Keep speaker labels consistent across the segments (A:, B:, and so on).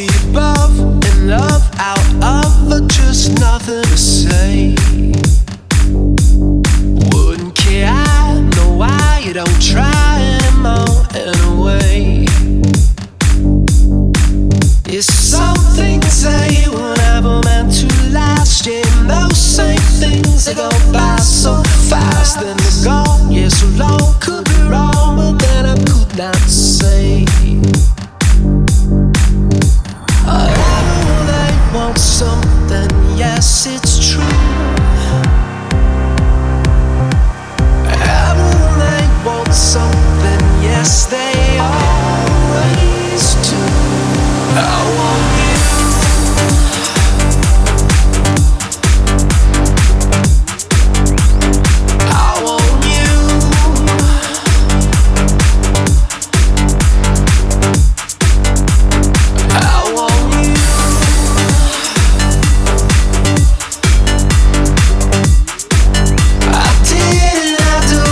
A: be above and love out of, but just nothing to say. Wouldn't care, I know why you don't try anymore anyway. It's something to say you were never meant to last. Yeah, those same things that go by so fast, then they're gone. Yeah, so long, could be wrong, but then I could not say. Oh, they want something, yes, it's true. Oh, they want something, yes, they always do. I want you. I want you. I want you. I did, I do.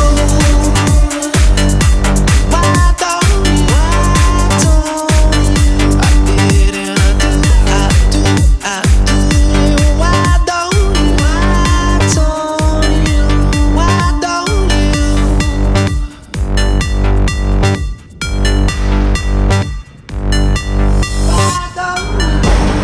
A: Why don't you? Why don't you? I did and I do. I do. I do. Why don't you? Why don't you? Why don't you? Why don't you?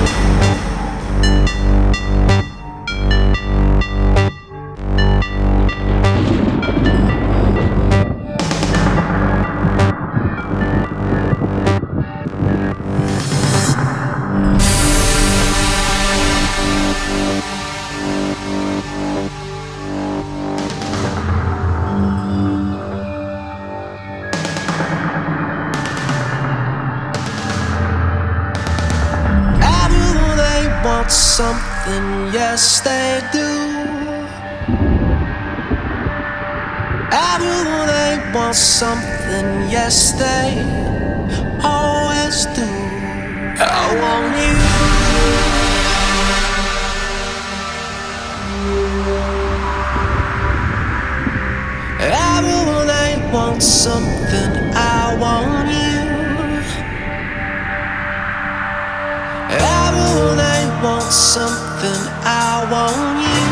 A: Everyone, they want something, yes they do. Everyone, they want something, yes they always do. I want you. Everyone, they want something, I want you. Everyone, they want something, I want you.